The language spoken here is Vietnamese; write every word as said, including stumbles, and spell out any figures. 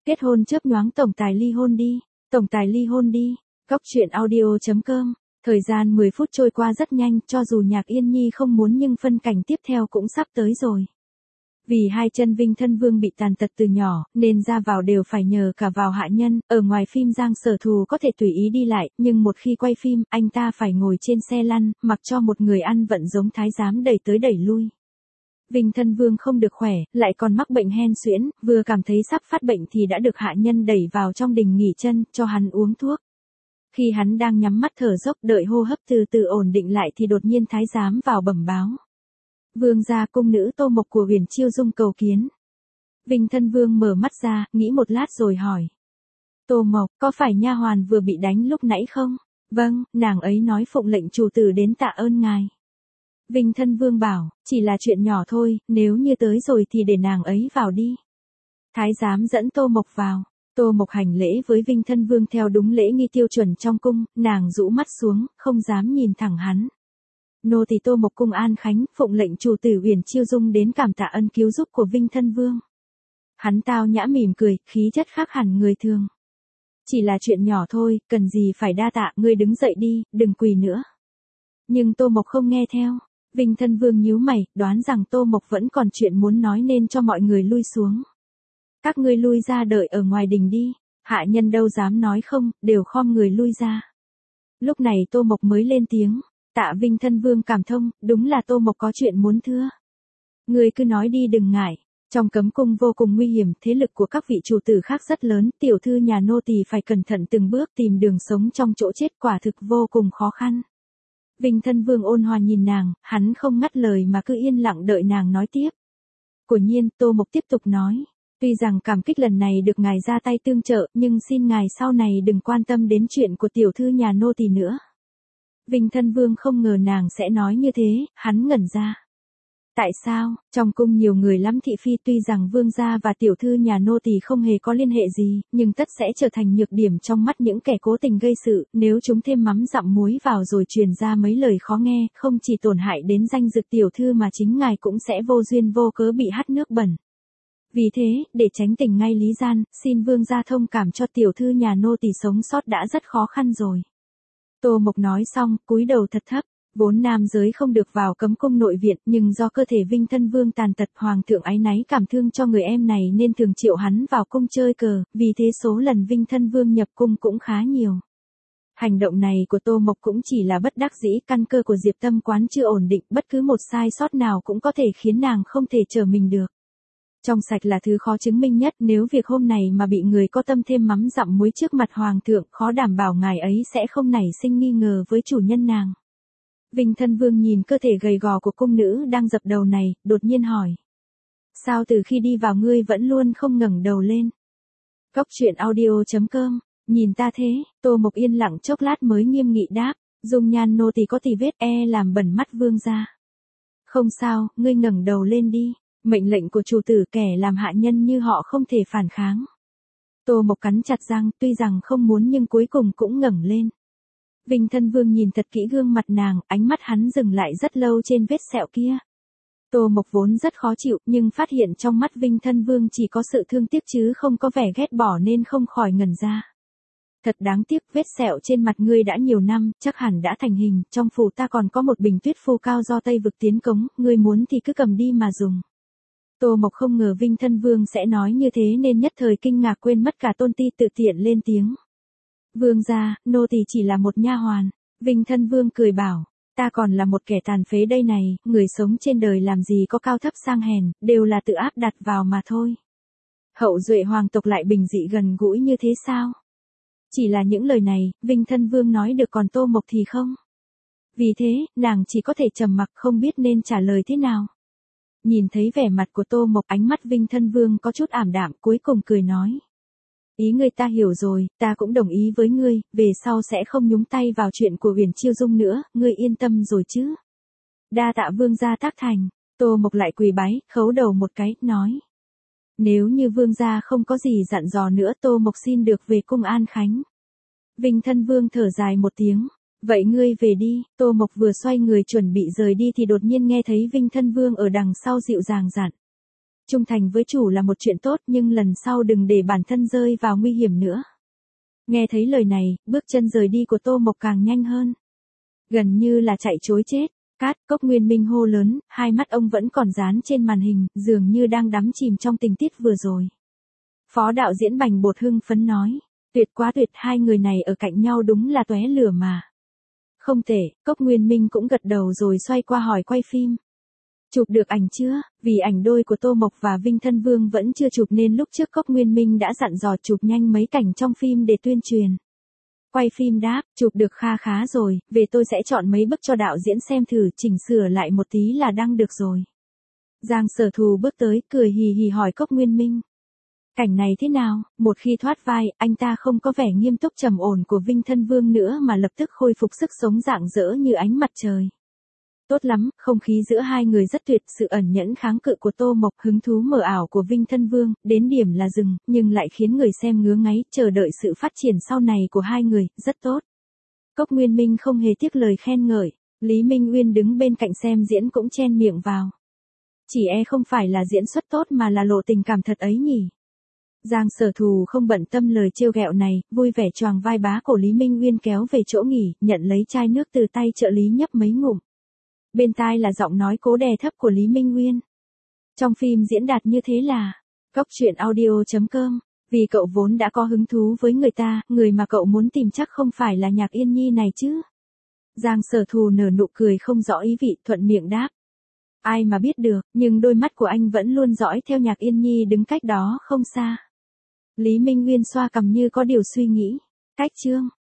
Kết hôn chớp nhoáng tổng tài ly hôn đi, tổng tài ly hôn đi. Góc truyện audio chấm com. Thời gian mười phút trôi qua rất nhanh, cho dù Nhạc Yên Nhi không muốn nhưng phân cảnh tiếp theo cũng sắp tới rồi. Vì hai chân Vinh Thân Vương bị tàn tật từ nhỏ, nên ra vào đều phải nhờ cả vào hạ nhân, ở ngoài phim Giang Sở Thù có thể tùy ý đi lại, nhưng một khi quay phim, anh ta phải ngồi trên xe lăn, mặc cho một người ăn vận giống thái giám đẩy tới đẩy lui. Vinh Thân Vương không được khỏe, lại còn mắc bệnh hen suyễn, vừa cảm thấy sắp phát bệnh thì đã được hạ nhân đẩy vào trong đình nghỉ chân, cho hắn uống thuốc. Khi hắn đang nhắm mắt thở dốc đợi hô hấp từ từ ổn định lại thì đột nhiên thái giám vào bẩm báo. Vương gia cung nữ Tô Mộc của Huyền Chiêu Dung cầu kiến. Vinh Thân Vương mở mắt ra, nghĩ một lát rồi hỏi. Tô Mộc, có phải nha hoàn vừa bị đánh lúc nãy không? Vâng, nàng ấy nói phụng lệnh chủ tử đến tạ ơn ngài. Vinh Thân Vương bảo, chỉ là chuyện nhỏ thôi, nếu như tới rồi thì để nàng ấy vào đi. Thái giám dẫn Tô Mộc vào. Tô Mộc hành lễ với Vinh Thân Vương theo đúng lễ nghi tiêu chuẩn trong cung, nàng rũ mắt xuống, không dám nhìn thẳng hắn. Nô tỳ Tô Mộc cung An Khánh, phụng lệnh chủ tử Huyền Chiêu Dung đến cảm tạ ân cứu giúp của Vinh Thân Vương. Hắn tao nhã mỉm cười, khí chất khác hẳn người thường. Chỉ là chuyện nhỏ thôi, cần gì phải đa tạ, ngươi đứng dậy đi, đừng quỳ nữa. Nhưng Tô Mộc không nghe theo. Vinh Thân Vương nhíu mày, đoán rằng Tô Mộc vẫn còn chuyện muốn nói nên cho mọi người lui xuống. Các ngươi lui ra đợi ở ngoài đình đi, hạ nhân đâu dám nói không, đều khom người lui ra. Lúc này Tô Mộc mới lên tiếng, tạ Vinh Thân Vương cảm thông, đúng là Tô Mộc có chuyện muốn thưa. Ngươi cứ nói đi đừng ngại, trong cấm cung vô cùng nguy hiểm, thế lực của các vị chủ tử khác rất lớn, tiểu thư nhà nô tỳ phải cẩn thận từng bước tìm đường sống trong chỗ chết quả thực vô cùng khó khăn. Vinh Thân Vương ôn hòa nhìn nàng, hắn không ngắt lời mà cứ yên lặng đợi nàng nói tiếp. Quả nhiên, Tô Mộc tiếp tục nói. Tuy rằng cảm kích lần này được ngài ra tay tương trợ, nhưng xin ngài sau này đừng quan tâm đến chuyện của tiểu thư nhà nô tỳ nữa. Vinh Thân Vương không ngờ nàng sẽ nói như thế, hắn ngẩn ra. Tại sao, trong cung nhiều người lắm thị phi tuy rằng vương gia và tiểu thư nhà nô tỳ không hề có liên hệ gì, nhưng tất sẽ trở thành nhược điểm trong mắt những kẻ cố tình gây sự, nếu chúng thêm mắm dặm muối vào rồi truyền ra mấy lời khó nghe, không chỉ tổn hại đến danh dự tiểu thư mà chính ngài cũng sẽ vô duyên vô cớ bị hắt nước bẩn. Vì thế, để tránh tình ngay lý gian, xin vương gia thông cảm cho tiểu thư nhà nô tỳ sống sót đã rất khó khăn rồi. Tô Mộc nói xong, cúi đầu thật thấp, vốn nam giới không được vào cấm cung nội viện, nhưng do cơ thể Vinh Thân Vương tàn tật, hoàng thượng áy náy cảm thương cho người em này nên thường triệu hắn vào cung chơi cờ, vì thế số lần Vinh Thân Vương nhập cung cũng khá nhiều. Hành động này của Tô Mộc cũng chỉ là bất đắc dĩ, căn cơ của Diệp Tâm Quán chưa ổn định, bất cứ một sai sót nào cũng có thể khiến nàng không thể trở mình được. Trong sạch là thứ khó chứng minh nhất, nếu việc hôm này mà bị người có tâm thêm mắm dặm muối trước mặt hoàng thượng, khó đảm bảo ngài ấy sẽ không nảy sinh nghi ngờ với chủ nhân nàng. Vinh Thân Vương nhìn cơ thể gầy gò của cung nữ đang dập đầu này, đột nhiên hỏi. Sao từ khi đi vào ngươi vẫn luôn không ngẩng đầu lên? Góc truyện audio chấm com, nhìn ta thế, Tô Mộc yên lặng chốc lát mới nghiêm nghị đáp, dung nhan nô tỳ có tì vết e làm bẩn mắt vương gia. Không sao, ngươi ngẩng đầu lên đi. Mệnh lệnh của chủ tử kẻ làm hạ nhân như họ không thể phản kháng. Tô Mộc cắn chặt răng, tuy rằng không muốn nhưng cuối cùng cũng ngẩng lên. Vinh Thân Vương nhìn thật kỹ gương mặt nàng, ánh mắt hắn dừng lại rất lâu trên vết sẹo kia. Tô Mộc vốn rất khó chịu, nhưng phát hiện trong mắt Vinh Thân Vương chỉ có sự thương tiếc chứ không có vẻ ghét bỏ nên không khỏi ngẩn ra. Thật đáng tiếc, vết sẹo trên mặt ngươi đã nhiều năm, chắc hẳn đã thành hình, trong phủ ta còn có một bình tuyết phu cao do Tây vực tiến cống, ngươi muốn thì cứ cầm đi mà dùng. Tô Mộc không ngờ Vinh Thân Vương sẽ nói như thế nên nhất thời kinh ngạc quên mất cả tôn ti tự tiện lên tiếng. Vương gia, nô tỳ chỉ là một nha hoàn. Vinh Thân Vương cười bảo, ta còn là một kẻ tàn phế đây này, người sống trên đời làm gì có cao thấp sang hèn, đều là tự áp đặt vào mà thôi. Hậu duệ hoàng tộc lại bình dị gần gũi như thế sao? Chỉ là những lời này, Vinh Thân Vương nói được còn Tô Mộc thì không. Vì thế, nàng chỉ có thể trầm mặc không biết nên trả lời thế nào. Nhìn thấy vẻ mặt của Tô Mộc, ánh mắt Vinh Thân Vương có chút ảm đạm, cuối cùng cười nói. Ý ngươi ta hiểu rồi, ta cũng đồng ý với ngươi, về sau sẽ không nhúng tay vào chuyện của Huyền Chiêu Dung nữa, ngươi yên tâm rồi chứ. Đa tạ vương gia tác thành, Tô Mộc lại quỳ bái, khấu đầu một cái, nói. Nếu như vương gia không có gì dặn dò nữa, Tô Mộc xin được về cung An Khánh. Vinh Thân Vương thở dài một tiếng. Vậy ngươi về đi. Tô Mộc vừa xoay người chuẩn bị rời đi thì đột nhiên nghe thấy Vinh Thân Vương ở đằng sau dịu dàng dặn. Trung thành với chủ là một chuyện tốt nhưng lần sau đừng để bản thân rơi vào nguy hiểm nữa. Nghe thấy lời này, bước chân rời đi của Tô Mộc càng nhanh hơn. Gần như là chạy trối chết. Cát, Cốc Nguyên Minh hô lớn, hai mắt ông vẫn còn dán trên màn hình, dường như đang đắm chìm trong tình tiết vừa rồi. Phó đạo diễn Bành Bột hưng phấn nói, tuyệt quá tuyệt, hai người này ở cạnh nhau đúng là tóe lửa mà. Không thể, Cốc Nguyên Minh cũng gật đầu rồi xoay qua hỏi quay phim. Chụp được ảnh chưa? Vì ảnh đôi của Tô Mộc và Vinh Thân Vương vẫn chưa chụp nên lúc trước Cốc Nguyên Minh đã dặn dò chụp nhanh mấy cảnh trong phim để tuyên truyền. Quay phim đáp, chụp được kha khá rồi, về tôi sẽ chọn mấy bức cho đạo diễn xem thử, chỉnh sửa lại một tí là đăng được rồi. Giang Sở Thù bước tới, cười hì hì hỏi Cốc Nguyên Minh. Cảnh này thế nào? Một khi thoát vai, anh ta không có vẻ nghiêm túc trầm ổn của Vinh Thân Vương nữa mà lập tức khôi phục sức sống rạng rỡ như ánh mặt trời. Tốt lắm, không khí giữa hai người rất tuyệt, sự ẩn nhẫn kháng cự của Tô Mộc, hứng thú mờ ảo của Vinh Thân Vương, đến điểm là dừng, nhưng lại khiến người xem ngứa ngáy, chờ đợi sự phát triển sau này của hai người, rất tốt. Cốc Nguyên Minh không hề tiếc lời khen ngợi, Lý Minh Uyên đứng bên cạnh xem diễn cũng chen miệng vào. Chỉ e không phải là diễn xuất tốt mà là lộ tình cảm thật ấy nhỉ. Giang Sở Thù không bận tâm lời trêu ghẹo này, vui vẻ choàng vai bá cổ Lý Minh Uyên kéo về chỗ nghỉ, nhận lấy chai nước từ tay trợ lý nhấp mấy ngụm. Bên tai là giọng nói cố đè thấp của Lý Minh Uyên. Trong phim diễn đạt như thế là, Cốc Truyện Audio chấm com, vì cậu vốn đã có hứng thú với người ta, người mà cậu muốn tìm chắc không phải là Nhạc Yên Nhi này chứ. Giang Sở Thù nở nụ cười không rõ ý vị, thuận miệng đáp. Ai mà biết được, nhưng đôi mắt của anh vẫn luôn dõi theo Nhạc Yên Nhi đứng cách đó không xa. Lý Minh Uyên xoa cằm như có điều suy nghĩ. Cách chương.